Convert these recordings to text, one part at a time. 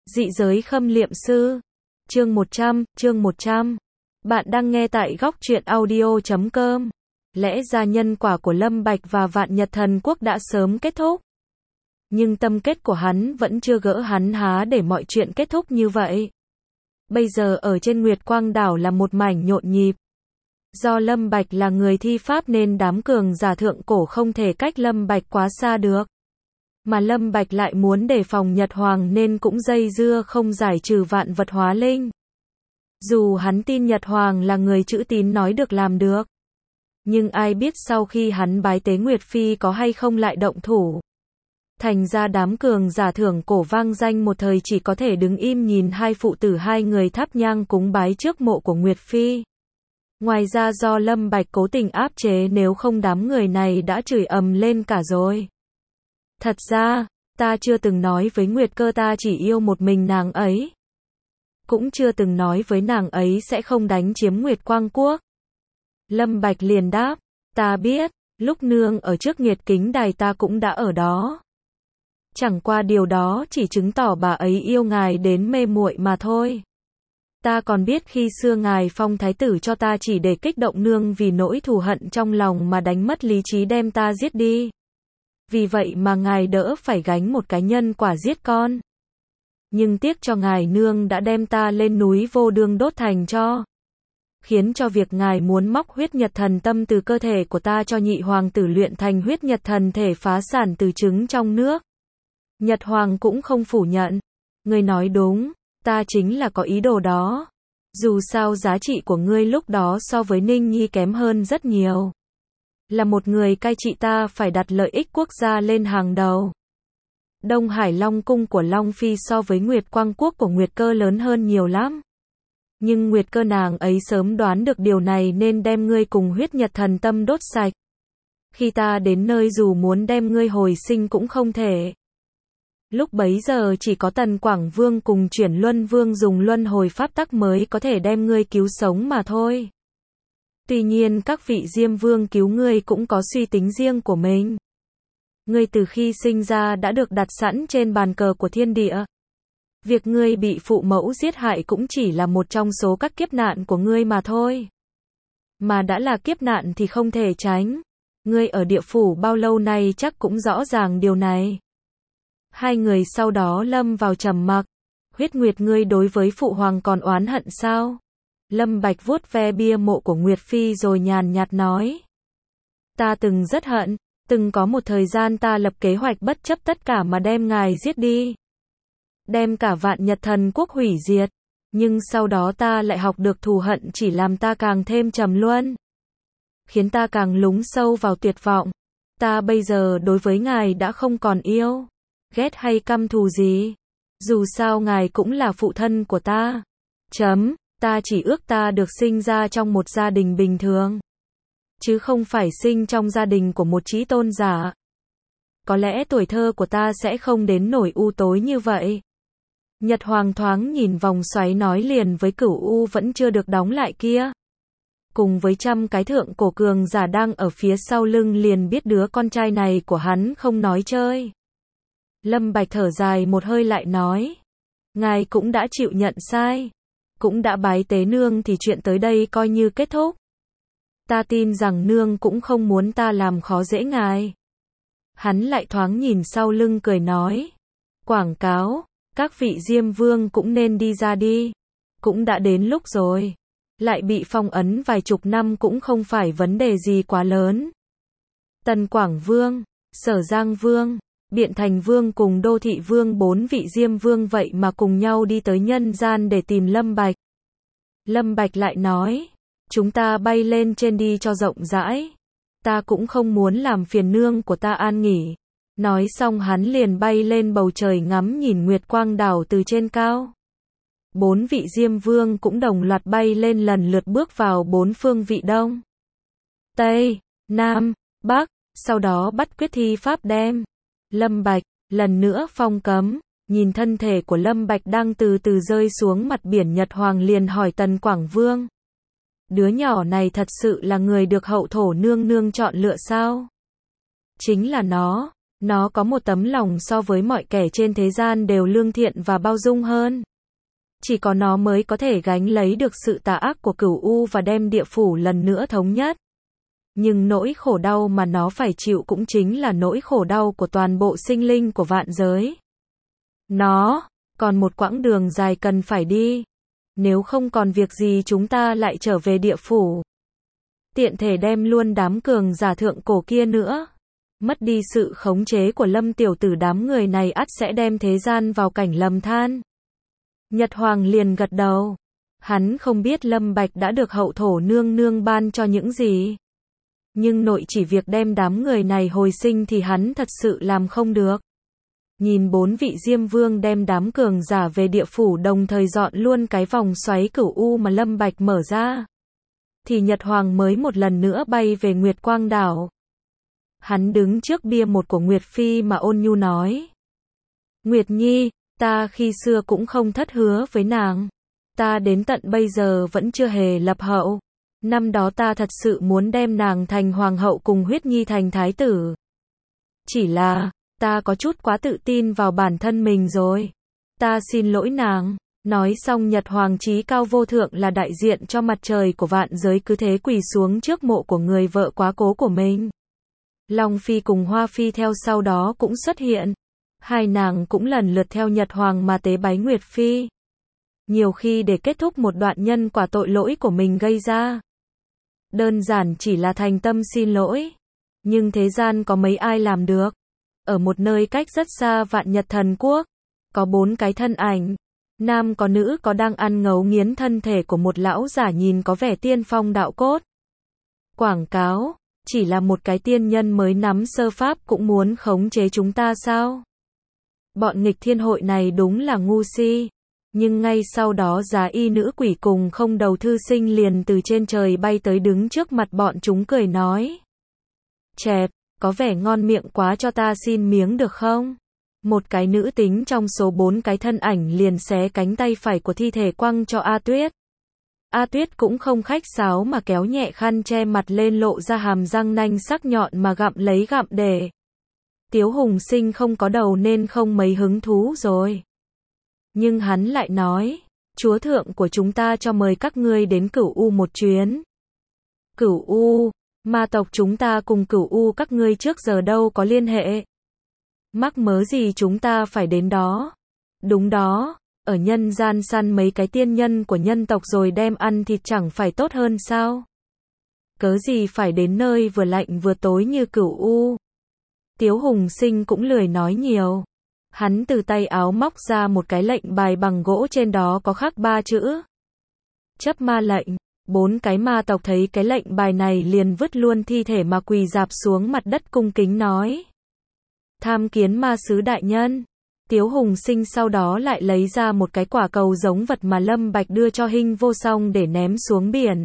Dị giới khâm liệm sư. Chương 100. Bạn đang nghe tại góc truyện audio.com. Lẽ ra nhân quả của Lâm Bạch và Vạn Nhật Thần Quốc đã sớm kết thúc. Nhưng tâm kết của hắn vẫn chưa gỡ hắn há để mọi chuyện kết thúc như vậy. Bây giờ ở trên Nguyệt Quang Đảo là một mảnh nhộn nhịp. Do Lâm Bạch là người thi pháp nên đám cường giả thượng cổ không thể cách Lâm Bạch quá xa được. Mà Lâm Bạch lại muốn đề phòng Nhật Hoàng nên cũng dây dưa không giải trừ vạn vật hóa linh. Dù hắn tin Nhật Hoàng là người chữ tín nói được làm được. Nhưng ai biết sau khi hắn bái tế Nguyệt Phi có hay không lại động thủ. Thành ra đám cường giả thượng cổ vang danh một thời chỉ có thể đứng im nhìn hai phụ tử hai người thắp nhang cúng bái trước mộ của Nguyệt Phi. Ngoài ra do Lâm Bạch cố tình áp chế, nếu không đám người này đã chửi ầm lên cả rồi. Thật ra, ta chưa từng nói với Nguyệt Cơ ta chỉ yêu một mình nàng ấy. Cũng chưa từng nói với nàng ấy sẽ không đánh chiếm Nguyệt Quang Quốc. Lâm Bạch liền đáp, ta biết, lúc nương ở trước Nghiệt Kính Đài ta cũng đã ở đó. Chẳng qua điều đó chỉ chứng tỏ bà ấy yêu ngài đến mê muội mà thôi. Ta còn biết khi xưa ngài phong thái tử cho ta chỉ để kích động nương vì nỗi thù hận trong lòng mà đánh mất lý trí đem ta giết đi. Vì vậy mà ngài đỡ phải gánh một cái nhân quả giết con. Nhưng tiếc cho ngài nương đã đem ta lên núi Vô Đương đốt thành tro. Khiến cho việc ngài muốn móc huyết nhật thần tâm từ cơ thể của ta cho nhị hoàng tử luyện thành huyết nhật thần thể phá sản từ trứng trong nước. Nhật Hoàng cũng không phủ nhận. Ngươi nói đúng, ta chính là có ý đồ đó. Dù sao giá trị của ngươi lúc đó so với Ninh Nhi kém hơn rất nhiều. Là một người cai trị ta phải đặt lợi ích quốc gia lên hàng đầu. Đông Hải Long Cung của Long Phi so với Nguyệt Quang Quốc của Nguyệt Cơ lớn hơn nhiều lắm. Nhưng Nguyệt Cơ nàng ấy sớm đoán được điều này nên đem ngươi cùng huyết nhật thần tâm đốt sạch. Khi ta đến nơi dù muốn đem ngươi hồi sinh cũng không thể. Lúc bấy giờ chỉ có Tần Quảng Vương cùng Chuyển Luân Vương dùng luân hồi pháp tắc mới có thể đem ngươi cứu sống mà thôi. Tuy nhiên các vị Diêm Vương cứu ngươi cũng có suy tính riêng của mình. Ngươi từ khi sinh ra đã được đặt sẵn trên bàn cờ của thiên địa. Việc ngươi bị phụ mẫu giết hại cũng chỉ là một trong số các kiếp nạn của ngươi mà thôi. Mà đã là kiếp nạn thì không thể tránh. Ngươi ở địa phủ bao lâu nay chắc cũng rõ ràng điều này. Hai người sau đó lâm vào trầm mặc. Huyết Nguyệt, ngươi đối với phụ hoàng còn oán hận sao? Lâm Bạch vuốt ve bia mộ của Nguyệt Phi rồi nhàn nhạt nói. Ta từng rất hận, từng có một thời gian ta lập kế hoạch bất chấp tất cả mà đem ngài giết đi. Đem cả Vạn Nhật Thần Quốc hủy diệt. Nhưng sau đó ta lại học được thù hận chỉ làm ta càng thêm trầm luân. Khiến ta càng lún sâu vào tuyệt vọng. Ta bây giờ đối với ngài đã không còn yêu, ghét hay căm thù gì. Dù sao ngài cũng là phụ thân của ta. Ta chỉ ước ta được sinh ra trong một gia đình bình thường. Chứ không phải sinh trong gia đình của một chí tôn giả. Có lẽ tuổi thơ của ta sẽ không đến nổi u tối như vậy. Nhật Hoàng thoáng nhìn vòng xoáy nói liền với Cửu U vẫn chưa được đóng lại kia. Cùng với trăm cái thượng cổ cường giả đang ở phía sau lưng liền biết đứa con trai này của hắn không nói chơi. Lâm Bạch thở dài một hơi lại nói. Ngài cũng đã chịu nhận sai. Cũng đã bái tế nương thì chuyện tới đây coi như kết thúc. Ta tin rằng nương cũng không muốn ta làm khó dễ ngài. Hắn lại thoáng nhìn sau lưng cười nói. Quảng cáo, các vị Diêm Vương cũng nên đi ra đi. Cũng đã đến lúc rồi. Lại bị phong ấn vài chục năm cũng không phải vấn đề gì quá lớn. Tần Quảng Vương, Sở Giang Vương, Biện Thành Vương cùng Đô Thị Vương, bốn vị Diêm Vương vậy mà cùng nhau đi tới nhân gian để tìm Lâm Bạch. Lâm Bạch lại nói, chúng ta bay lên trên đi cho rộng rãi. Ta cũng không muốn làm phiền nương của ta an nghỉ. Nói xong hắn liền bay lên bầu trời ngắm nhìn Nguyệt Quang Đảo từ trên cao. Bốn vị Diêm Vương cũng đồng loạt bay lên lần lượt bước vào bốn phương vị Đông, Tây, Nam, Bắc, sau đó bắt quyết thi pháp đem Lâm Bạch lần nữa phong cấm. Nhìn thân thể của Lâm Bạch đang từ từ rơi xuống mặt biển, Nhật Hoàng liền hỏi Tần Quảng Vương. Đứa nhỏ này thật sự là người được hậu thổ nương nương chọn lựa sao? Chính là nó. Nó có một tấm lòng so với mọi kẻ trên thế gian đều lương thiện và bao dung hơn. Chỉ có nó mới có thể gánh lấy được sự tà ác của Cửu U và đem địa phủ lần nữa thống nhất. Nhưng nỗi khổ đau mà nó phải chịu cũng chính là nỗi khổ đau của toàn bộ sinh linh của vạn giới. Nó còn một quãng đường dài cần phải đi. Nếu không còn việc gì chúng ta lại trở về địa phủ. Tiện thể đem luôn đám cường giả thượng cổ kia nữa. Mất đi sự khống chế của Lâm tiểu tử, đám người này ắt sẽ đem thế gian vào cảnh lầm than. Nhật Hoàng liền gật đầu. Hắn không biết Lâm Bạch đã được hậu thổ nương nương ban cho những gì. Nhưng nội chỉ việc đem đám người này hồi sinh thì hắn thật sự làm không được. Nhìn 4 vị Diêm Vương đem đám cường giả về địa phủ đồng thời dọn luôn cái vòng xoáy Cửu U mà Lâm Bạch mở ra. Thì Nhật Hoàng mới một lần nữa bay về Nguyệt Quang Đảo. Hắn đứng trước bia một của Nguyệt Phi mà ôn nhu nói. Nguyệt Nhi, ta khi xưa cũng không thất hứa với nàng. Ta đến tận bây giờ vẫn chưa hề lập hậu. Năm đó ta thật sự muốn đem nàng thành hoàng hậu cùng Huyết Nhi thành thái tử. Chỉ là, ta có chút quá tự tin vào bản thân mình rồi. Ta xin lỗi nàng. Nói xong Nhật Hoàng chí cao vô thượng là đại diện cho mặt trời của vạn giới cứ thế quỳ xuống trước mộ của người vợ quá cố của mình. Long Phi cùng Hoa Phi theo sau đó cũng xuất hiện. Hai nàng cũng lần lượt theo Nhật Hoàng mà tế bái Nguyệt Phi. Nhiều khi để kết thúc một đoạn nhân quả tội lỗi của mình gây ra. Đơn giản chỉ là thành tâm xin lỗi. Nhưng thế gian có mấy ai làm được. Ở một nơi cách rất xa Vạn Nhật Thần Quốc, có 4 cái thân ảnh. Nam có nữ có đang ăn ngấu nghiến thân thể của một lão giả nhìn có vẻ tiên phong đạo cốt. Quảng cáo, chỉ là một cái tiên nhân mới nắm sơ pháp cũng muốn khống chế chúng ta sao? Bọn nghịch thiên hội này đúng là ngu si. Nhưng ngay sau đó giá y nữ quỷ cùng không đầu thư sinh liền từ trên trời bay tới đứng trước mặt bọn chúng cười nói. Chẹp, có vẻ ngon miệng quá, cho ta xin miếng được không? Một cái nữ tính trong số 4 cái thân ảnh liền xé cánh tay phải của thi thể quăng cho A Tuyết. A Tuyết cũng không khách sáo mà kéo nhẹ khăn che mặt lên lộ ra hàm răng nanh sắc nhọn mà gặm lấy gặm để. Tiếu Hùng Sinh không có đầu nên không mấy hứng thú rồi. Nhưng hắn lại nói, chúa thượng của chúng ta cho mời các ngươi đến Cửu U một chuyến. Cửu U, ma tộc chúng ta cùng Cửu U các ngươi trước giờ đâu có liên hệ. Mắc mớ gì chúng ta phải đến đó. Đúng đó, ở nhân gian săn mấy cái tiên nhân của nhân tộc rồi đem ăn thịt chẳng phải tốt hơn sao? Cớ gì phải đến nơi vừa lạnh vừa tối như Cửu U. Tiếu Hùng Sinh cũng lười nói nhiều. Hắn từ tay áo móc ra một cái lệnh bài bằng gỗ, trên đó có khắc 3 chữ. Chấp ma lệnh. 4 cái ma tộc thấy cái lệnh bài này liền vứt luôn thi thể mà quỳ rạp xuống mặt đất cung kính nói. Tham kiến ma sứ đại nhân. Tiếu Hùng Sinh sau đó lại lấy ra một cái quả cầu giống vật mà Lâm Bạch đưa cho Hinh Vô Song để ném xuống biển.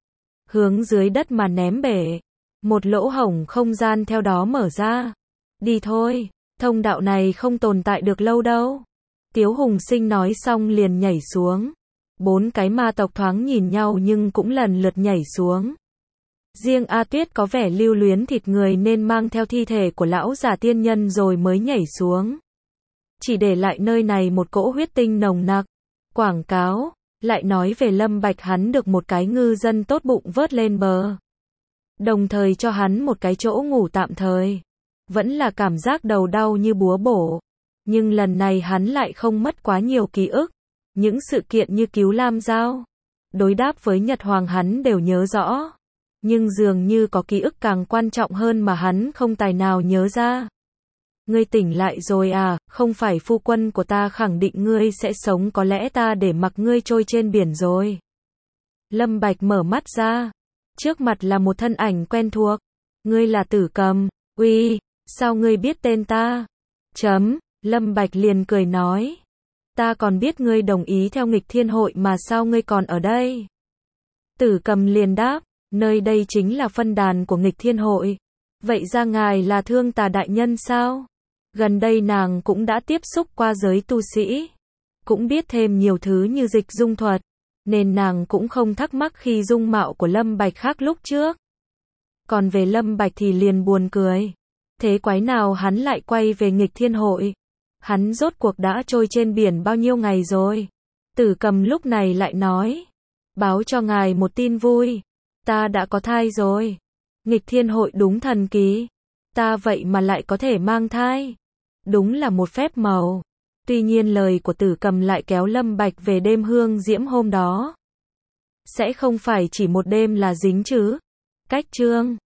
Hướng dưới đất mà ném bể. Một lỗ hổng không gian theo đó mở ra. Đi thôi, thông đạo này không tồn tại được lâu đâu. Tiếu Hùng Sinh nói xong liền nhảy xuống. 4 cái ma tộc thoáng nhìn nhau nhưng cũng lần lượt nhảy xuống. Riêng A Tuyết có vẻ lưu luyến thịt người nên mang theo thi thể của lão giả tiên nhân rồi mới nhảy xuống. Chỉ để lại nơi này một cỗ huyết tinh nồng nặc. Quảng cáo, lại nói về Lâm Bạch, hắn được một cái ngư dân tốt bụng vớt lên bờ. Đồng thời cho hắn một cái chỗ ngủ tạm thời. Vẫn là cảm giác đầu đau như búa bổ. Nhưng lần này hắn lại không mất quá nhiều ký ức. Những sự kiện như cứu Lam Giao, đối đáp với Nhật Hoàng hắn đều nhớ rõ. Nhưng dường như có ký ức càng quan trọng hơn mà hắn không tài nào nhớ ra. Ngươi tỉnh lại rồi à? Không phải phu quân của ta khẳng định ngươi sẽ sống, có lẽ ta để mặc ngươi trôi trên biển rồi. Lâm Bạch mở mắt ra. Trước mặt là một thân ảnh quen thuộc. Ngươi là Tử Cầm. Uy, sao ngươi biết tên ta? Lâm Bạch liền cười nói. Ta còn biết ngươi đồng ý theo nghịch thiên hội mà sao ngươi còn ở đây? Tử Cầm liền đáp, nơi đây chính là phân đàn của nghịch thiên hội. Vậy ra ngài là Thương Tà đại nhân sao? Gần đây nàng cũng đã tiếp xúc qua giới tu sĩ. Cũng biết thêm nhiều thứ như dịch dung thuật. Nên nàng cũng không thắc mắc khi dung mạo của Lâm Bạch khác lúc trước. Còn về Lâm Bạch thì liền buồn cười. Thế quái nào hắn lại quay về nghịch thiên hội? Hắn rốt cuộc đã trôi trên biển bao nhiêu ngày rồi? Tử Cầm lúc này lại nói. Báo cho ngài một tin vui. Ta đã có thai rồi. Nghịch thiên hội đúng thần kỳ. Ta vậy mà lại có thể mang thai. Đúng là một phép màu. Tuy nhiên lời của Tử Cầm lại kéo Lâm Bạch về đêm hương diễm hôm đó. Sẽ không phải chỉ một đêm là dính chứ? Cách chương